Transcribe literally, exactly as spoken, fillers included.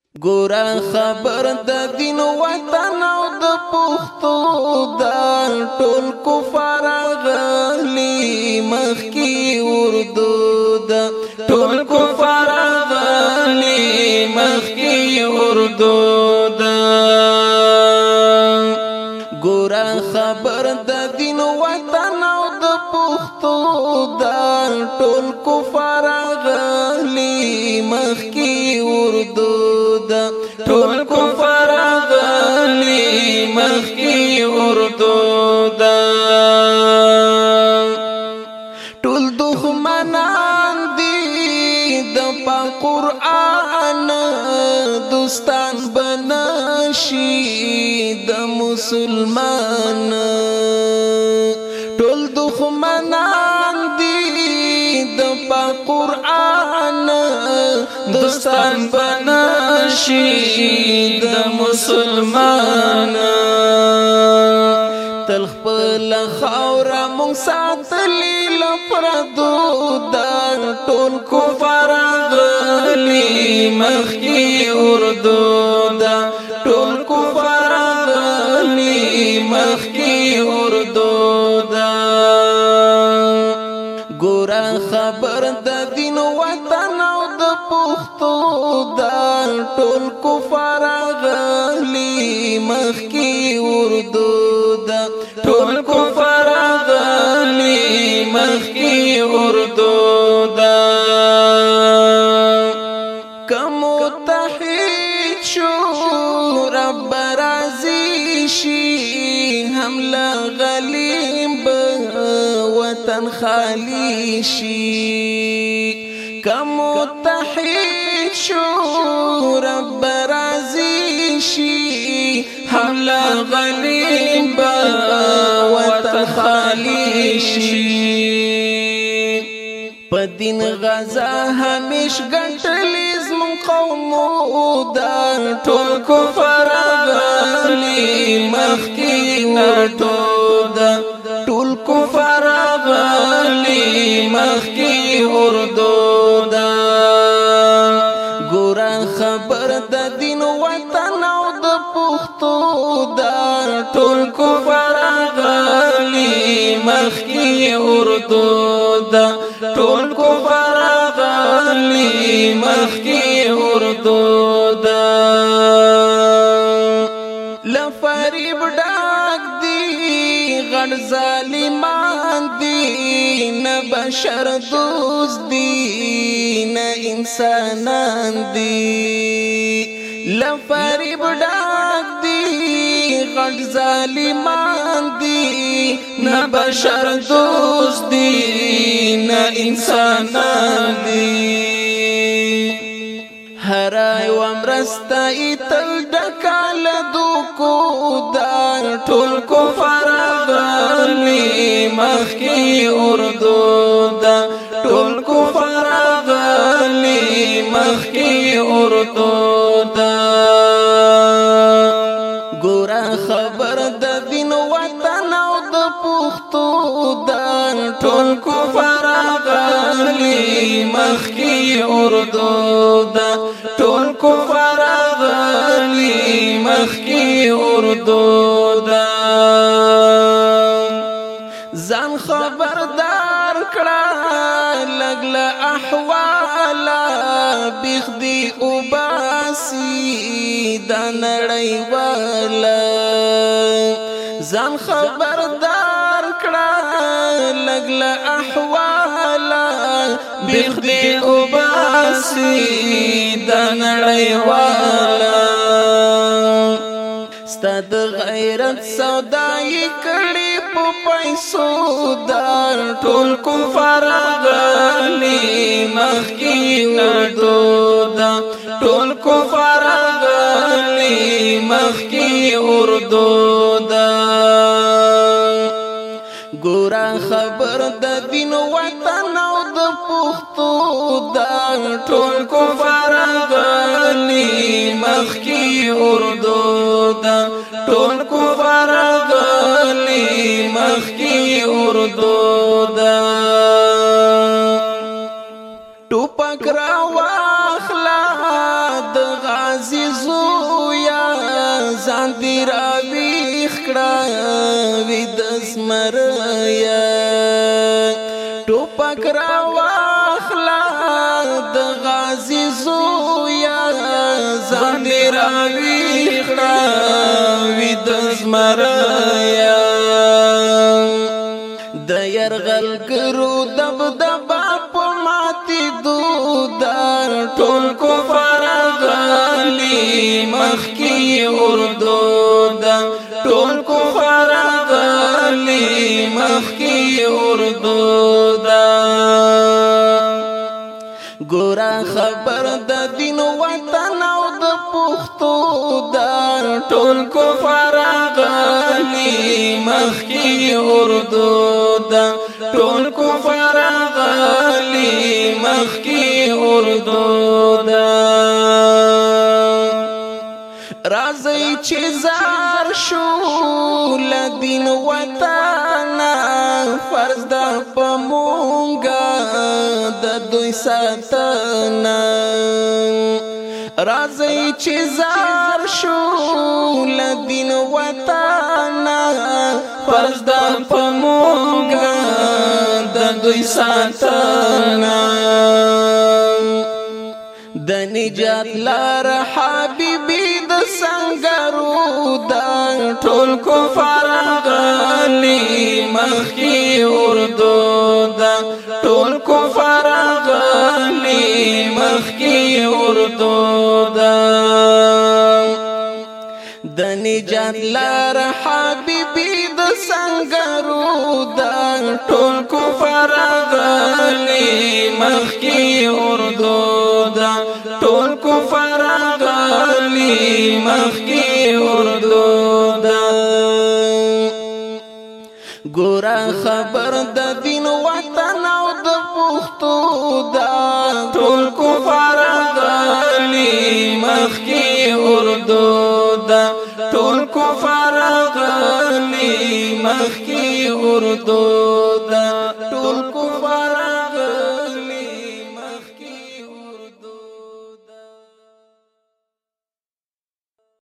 ګورا خبر د دین وطن او د پښتو د ټول کفار غلی مخکی اردو د ټول کفار غلی مخکی اردو د ګورا خبر د دین وطن او د پښتو د ټول کفار غلی مخکی اردو ټول کفر غلی مخکی اردو دا ټول دښمنان دي د پاک قرآن دوستان بنشي د مسلمان ټول دښمنان دي د پاک قرآن دوستان بنشي د مسلمان تل خپل خاوره مونږ ساتلي له پردو د ټول کفار غلي مخکې اردو د ټول کفار غلي مخکې اردو د ګورا خبر د دین وطن او د پښتو د ټول کفار غلي مخکې اردو د ټول کفار غلي مخکې اردو د کوم متحد شو رب راضي شي حمله غلیم وطن خالی شي کوم متحد شو رب راضي شي حمله غلیم وطن خالی شي په دین غزا همیش ګټلی زمون قوم د ټول کفر غلي مخکې اردو د ټول کفر غلي مخکې اردو د ګورا خبر د دین وطن او د پښتو د ټول کفر غلي مخکې اردو د ټول کفر غلي مخکې اردو د لفریب ډاک دی غړ ظالمان دی نه بشر دوست دی نه انسانان دی لفریب ډاک دی غړ ظالمان دی نه بشر دوست دی نه انسانان دی هر یو مرستای تل ډکال دوکو دار ټول کفر غلي مخکې اردو دا ټول کفر غلي مخکې اردو دا ګورا خبر د دین وطن او د پښتو دا ټول کفر غلي مخکې اردو دا ټول کفر غلي مخکې اردو دا ځان خبردار کړه لګله احوال بخدي وباسي د نړۍ والا ځان خبردار کړه لګله احوال بخدي وباسي د نړۍ والا ستاد غیرت سودای کړي په پیسو دار ټول کفر غلي مخکې اردو دا ټول کفر غلي مخکې اردو دا ګورا خبر د دین وطن او د پښتو دا ټول کفر غلي مخکې اردو دا ټول کفر غلي مخکې اردو دا ټوپک را واخلا د غازی ځان دی راویښ کړه وید زمریا ټوپک را واخلا د غازی زویا ځان دی راویښ کړه وید زمریا د یرغل ګرو دبدبا په ماتې دودا ټول کفار غلي مخکې اردو دا ټول کفار غلي مخکې اردو دا ګورا خبر د دین وطن او د پښتو دا ټول کفار غلي مخکې اردو دا ټول کفار غلي مخکې اردو دا رازی چې زار شو لدین وطن فرض د پمونګه د دوی ساتنه رازی چې زار شو لدین وطن فرض د پمونګه د دوی ساتنه د نجات لار حبیبی د سنگرو دا ټول کفار غلي مخکې اردو دا ټول کفار غلي مخکې اردو دا د نجات لار حبیبی د سنگرو دا ټول کفار غلي مخکې اردو دا ټول کفار غلي مخکې اردو دا ګورا خبر د دین وطن او د پښتو دا ټول کفار غلي مخکې اردو دا ټول کفار غلي مخکې اردو دا ټول